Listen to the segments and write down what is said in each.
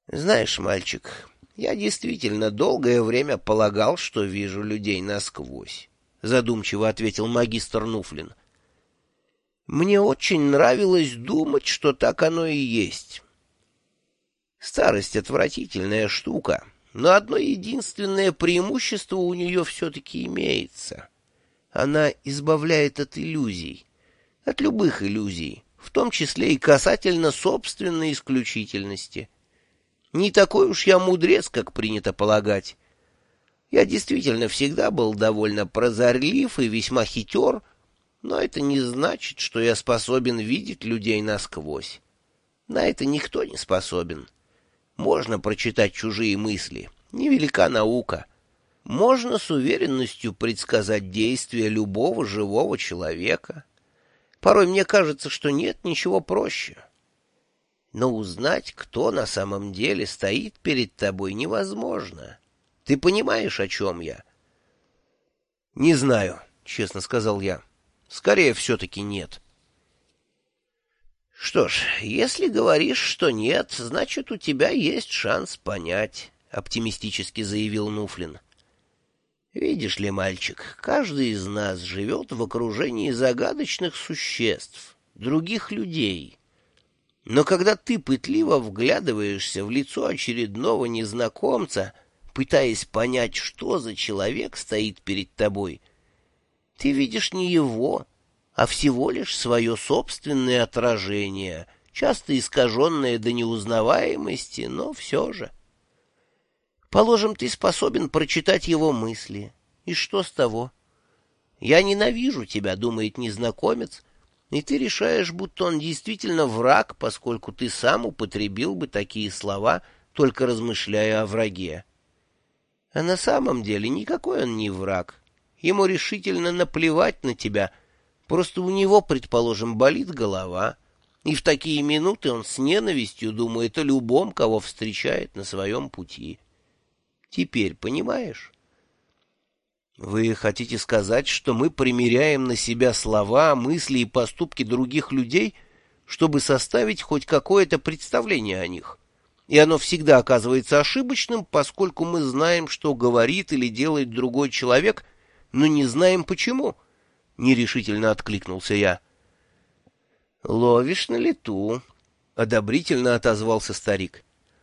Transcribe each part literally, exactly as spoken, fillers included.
Знаешь, мальчик, я действительно долгое время полагал, что вижу людей насквозь, — задумчиво ответил магистр Нуфлин. Мне очень нравилось думать, что так оно и есть. Старость — отвратительная штука, но одно единственное преимущество у нее все-таки имеется. Она избавляет от иллюзий, от любых иллюзий, в том числе и касательно собственной исключительности. Не такой уж я мудрец, как принято полагать. Я действительно всегда был довольно прозорлив и весьма хитер, но это не значит, что я способен видеть людей насквозь. На это никто не способен. Можно прочитать чужие мысли, невелика наука. Можно с уверенностью предсказать действия любого живого человека. Порой мне кажется, что нет ничего проще. Но узнать, кто на самом деле стоит перед тобой, невозможно. Ты понимаешь, о чем я? — Не знаю, — честно сказал я. — Скорее, все-таки нет. — Что ж, если говоришь, что нет, значит, у тебя есть шанс понять, — оптимистически заявил Нуфлин. — Видишь ли, мальчик, каждый из нас живет в окружении загадочных существ, других людей. Но когда ты пытливо вглядываешься в лицо очередного незнакомца, пытаясь понять, что за человек стоит перед тобой, ты видишь не его, а всего лишь свое собственное отражение, часто искаженное до неузнаваемости, но все же. Положим, ты способен прочитать его мысли. И что с того? «Я ненавижу тебя», — думает незнакомец, и ты решаешь, будто он действительно враг, поскольку ты сам употребил бы такие слова, только размышляя о враге. А на самом деле никакой он не враг. Ему решительно наплевать на тебя, просто у него, предположим, болит голова, и в такие минуты он с ненавистью думает о любом, кого встречает на своем пути. Теперь понимаешь? Вы хотите сказать, что мы примеряем на себя слова, мысли и поступки других людей, чтобы составить хоть какое-то представление о них? И оно всегда оказывается ошибочным, поскольку мы знаем, что говорит или делает другой человек, но не знаем почему? Нерешительно откликнулся я. Ловишь на лету, одобрительно отозвался старик.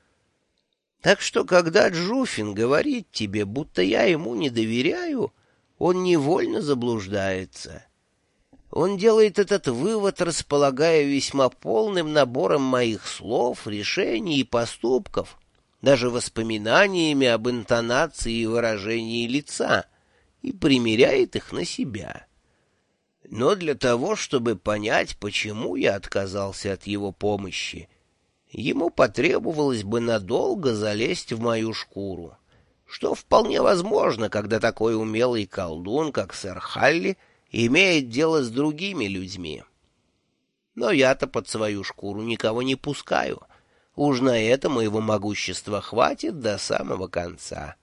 Так что, когда Джуфин говорит тебе, будто я ему не доверяю, он невольно заблуждается. Он делает этот вывод, располагая весьма полным набором моих слов, решений и поступков, даже воспоминаниями об интонации и выражении лица, и примеряет их на себя. Но для того, чтобы понять, почему я отказался от его помощи, ему потребовалось бы надолго залезть в мою шкуру, что вполне возможно, когда такой умелый колдун, как сэр Халли, имеет дело с другими людьми. Но я-то под свою шкуру никого не пускаю. Уж на это моего могущества хватит до самого конца.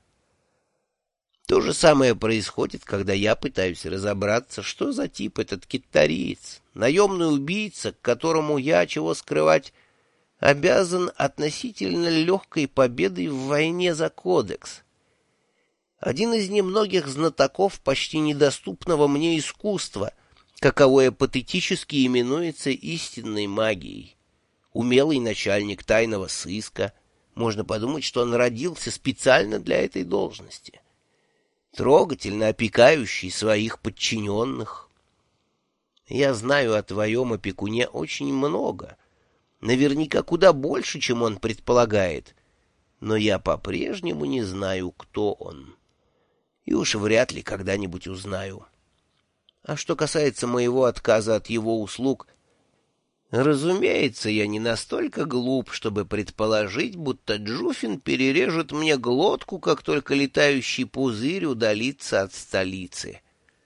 То же самое происходит, когда я пытаюсь разобраться, что за тип этот киттариец, наемный убийца, к которому я, чего скрывать, обязан относительно легкой победой в войне за кодекс. Один из немногих знатоков почти недоступного мне искусства, каковое патетически именуется истинной магией. Умелый начальник тайного сыска. Можно подумать, что он родился специально для этой должности. Трогательно опекающий своих подчиненных. Я знаю о твоем опекуне очень много, наверняка куда больше, чем он предполагает, но я по-прежнему не знаю, кто он. И уж вряд ли когда-нибудь узнаю. А что касается моего отказа от его услуг, разумеется, я не настолько глуп, чтобы предположить, будто Джуфин перережет мне глотку, как только летающий пузырь удалится от столицы.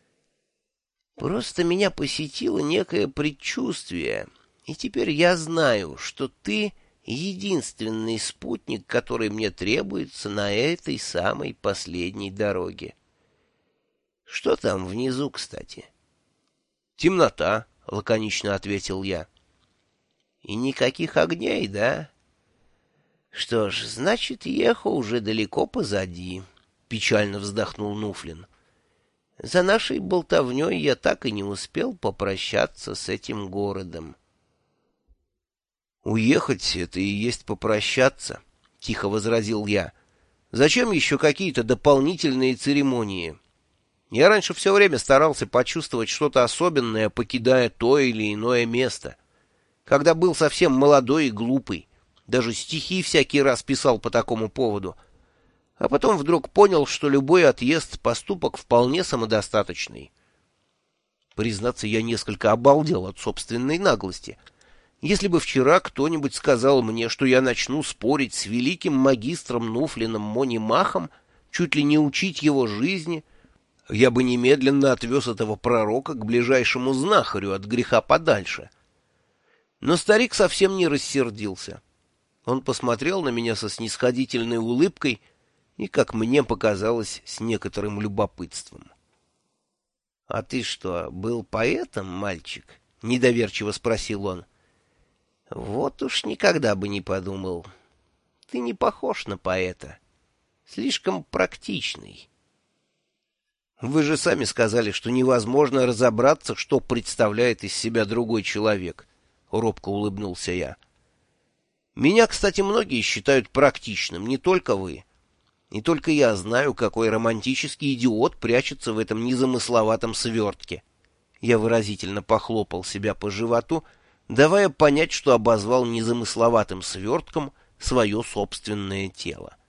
Просто меня посетило некое предчувствие, и теперь я знаю, что ты единственный спутник, который мне требуется на этой самой последней дороге. Что там внизу, кстати? — Темнота, — лаконично ответил я. — И никаких огней, да? Что ж, значит, Ехо уже далеко позади, — печально вздохнул Нуфлин. За нашей болтовней я так и не успел попрощаться с этим городом. «Уехать — это и есть попрощаться», — тихо возразил я. «Зачем еще какие-то дополнительные церемонии? Я раньше все время старался почувствовать что-то особенное, покидая то или иное место. Когда был совсем молодой и глупый, даже стихи всякий раз писал по такому поводу. А потом вдруг понял, что любой отъезд — поступок вполне самодостаточный. Признаться, я несколько обалдел от собственной наглости. Если бы вчера кто-нибудь сказал мне, что я начну спорить с великим магистром Нуфлином Монимахом, чуть ли не учить его жизни, я бы немедленно отвез этого пророка к ближайшему знахарю от греха подальше. Но старик совсем не рассердился. Он посмотрел на меня со снисходительной улыбкой и, как мне показалось, с некоторым любопытством. — А ты что, был поэтом, мальчик? — недоверчиво спросил он. — Вот уж никогда бы не подумал. Ты не похож на поэта. Слишком практичный. — Вы же сами сказали, что невозможно разобраться, что представляет из себя другой человек, — робко улыбнулся я. — Меня, кстати, многие считают практичным, не только вы. И только я знаю, какой романтический идиот прячется в этом незамысловатом свертке. Я выразительно похлопал себя по животу, давая понять, что обозвал незамысловатым свертком свое собственное тело.